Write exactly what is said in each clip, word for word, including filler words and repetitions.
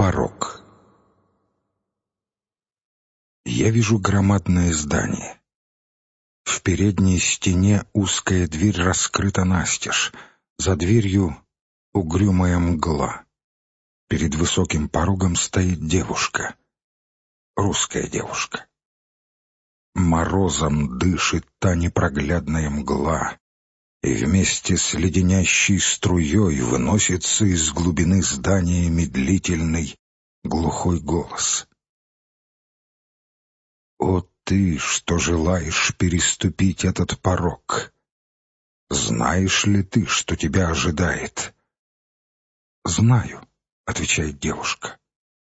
Порог. Я вижу громадное здание. В передней стене узкая дверь раскрыта настежь. За дверью угрюмая мгла. Перед высоким порогом стоит девушка. Русская девушка. Морозом дышит та непроглядная мгла, и вместе с леденящей струей выносится из глубины здания медлительный, глухой голос. «О ты, что желаешь переступить этот порог! Знаешь ли ты, что тебя ожидает?» «Знаю», — отвечает девушка.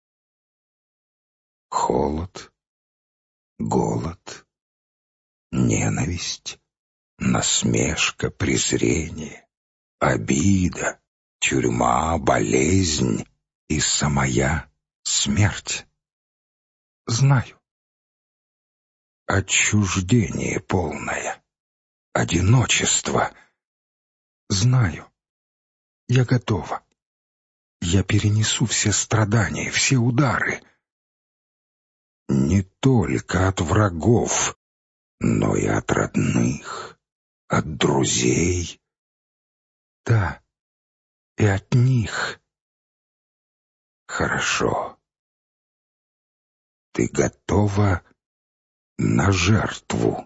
Холод, голод, ненависть, насмешка, презрение, обида, тюрьма, болезнь и самая смерть. Знаю. Отчуждение полное, одиночество. Знаю. Я готова. Я перенесу все страдания, все удары. Не только от врагов, но и от родных, от друзей. Да, и от них. Хорошо. Ты готова на жертву?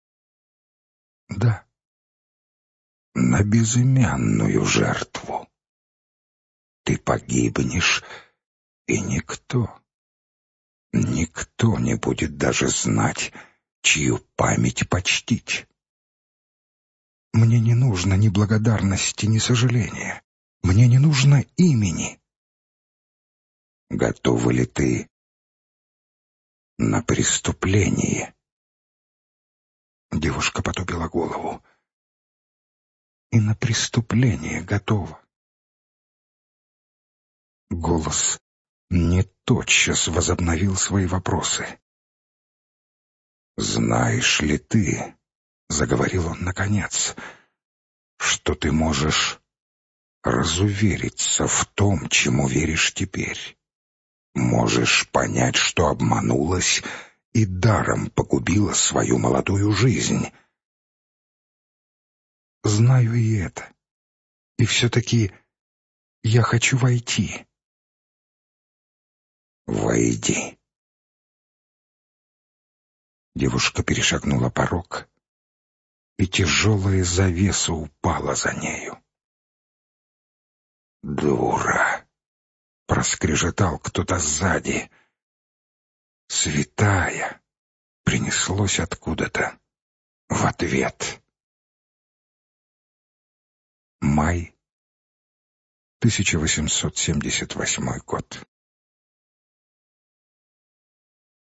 Да. На безымянную жертву. Ты погибнешь, и никто, никто не будет даже знать, чью память почтить. Мне не нужно ни благодарности, ни сожаления. Мне не нужно имени. Готова ли ты на преступление? Девушка потупила голову. И на преступление готова. Голос не тотчас возобновил свои вопросы. «Знаешь ли ты, — заговорил он наконец, — что ты можешь разувериться в том, чему веришь теперь? Можешь понять, что обманулась и даром погубила свою молодую жизнь?» «Знаю и это. И все-таки я хочу войти». «Войди». Девушка перешагнула порог, и тяжелая завеса упала за нею. «Дура!» — проскрежетал кто-то сзади. «Святая!» — принеслось откуда-то в ответ. Май, тысяча восемьсот семьдесят восьмой год.